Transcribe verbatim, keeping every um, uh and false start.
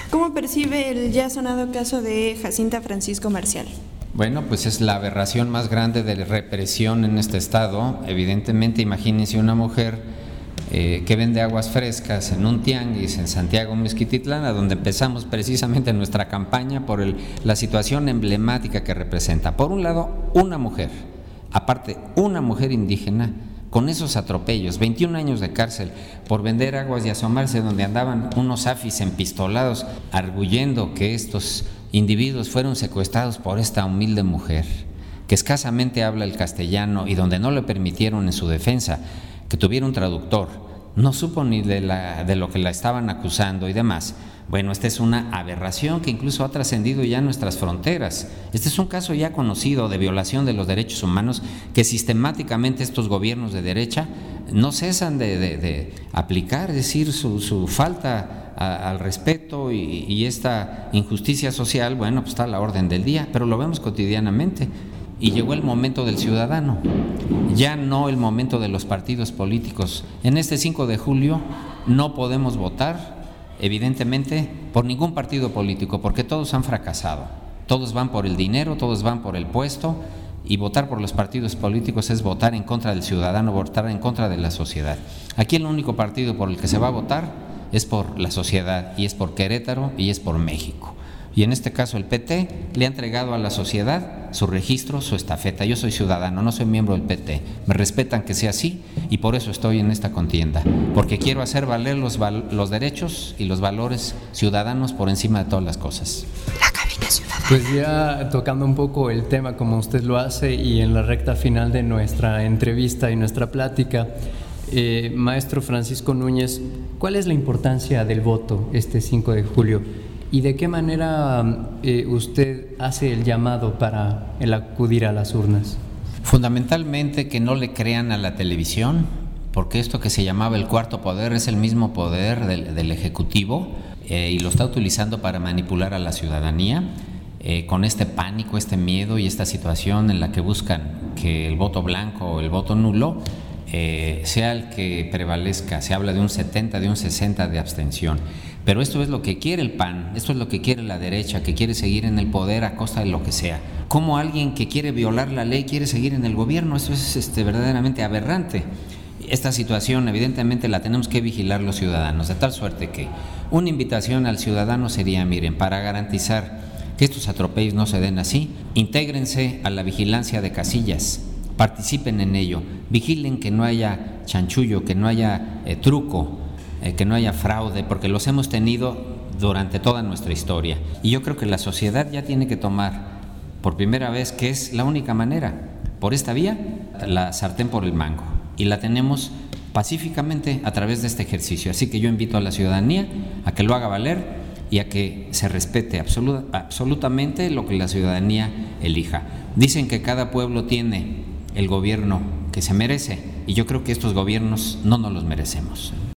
¿Cómo percibe el ya sonado caso de Jacinta Francisco Marcial? Bueno, pues es la aberración más grande de represión en este estado. Evidentemente, imagínense una mujer eh, que vende aguas frescas en un tianguis en Santiago Mezquititlán, a donde empezamos precisamente nuestra campaña por el, la situación emblemática que representa. Por un lado, una mujer, aparte una mujer indígena, con esos atropellos, veintiún años de cárcel por vender aguas y asomarse donde andaban unos afis empistolados, arguyendo que estos individuos fueron secuestrados por esta humilde mujer, que escasamente habla el castellano y donde no le permitieron en su defensa que tuviera un traductor, no supo ni de, la, de lo que la estaban acusando y demás. Bueno, esta es una aberración que incluso ha trascendido ya nuestras fronteras. Este es un caso ya conocido de violación de los derechos humanos que sistemáticamente estos gobiernos de derecha no cesan de, de, de aplicar, es decir, su, su falta a, al respeto y, y esta injusticia social, bueno, pues está a la orden del día, pero lo vemos cotidianamente. Y llegó el momento del ciudadano, ya no el momento de los partidos políticos. En este cinco de julio no podemos votar, evidentemente, por ningún partido político, porque todos han fracasado. Todos van por el dinero, todos van por el puesto, y votar por los partidos políticos es votar en contra del ciudadano, votar en contra de la sociedad. Aquí el único partido por el que se va a votar es por la sociedad, y es por Querétaro, y es por México. Y en este caso el P T le ha entregado a la sociedad su registro, su estafeta. Yo soy ciudadano, no soy miembro del P T. Me respetan que sea así y por eso estoy en esta contienda. Porque quiero hacer valer los, val los derechos y los valores ciudadanos por encima de todas las cosas. La cabina ciudadana. Pues ya tocando un poco el tema como usted lo hace y en la recta final de nuestra entrevista y nuestra plática, eh, maestro Francisco Núñez, ¿cuál es la importancia del voto este cinco de julio? ¿Y de qué manera eh, usted hace el llamado para el acudir a las urnas? Fundamentalmente que no le crean a la televisión, porque esto que se llamaba el cuarto poder es el mismo poder del, del Ejecutivo eh, y lo está utilizando para manipular a la ciudadanía eh, con este pánico, este miedo y esta situación en la que buscan que el voto blanco o el voto nulo eh, sea el que prevalezca. Se habla de un setenta, de un sesenta de abstención. Pero esto es lo que quiere el P A N, esto es lo que quiere la derecha, que quiere seguir en el poder a costa de lo que sea. ¿Cómo alguien que quiere violar la ley quiere seguir en el gobierno? Eso es este, verdaderamente aberrante. Esta situación evidentemente la tenemos que vigilar los ciudadanos, de tal suerte que una invitación al ciudadano sería, miren, para garantizar que estos atropellos no se den así, intégrense a la vigilancia de casillas, participen en ello, vigilen que no haya chanchullo, que no haya eh, truco, Eh, que no haya fraude, porque los hemos tenido durante toda nuestra historia. Y yo creo que la sociedad ya tiene que tomar por primera vez, que es la única manera, por esta vía, la sartén por el mango. Y la tenemos pacíficamente a través de este ejercicio. Así que yo invito a la ciudadanía a que lo haga valer y a que se respete absoluta, absolutamente lo que la ciudadanía elija. Dicen que cada pueblo tiene el gobierno que se merece, y yo creo que estos gobiernos no nos los merecemos.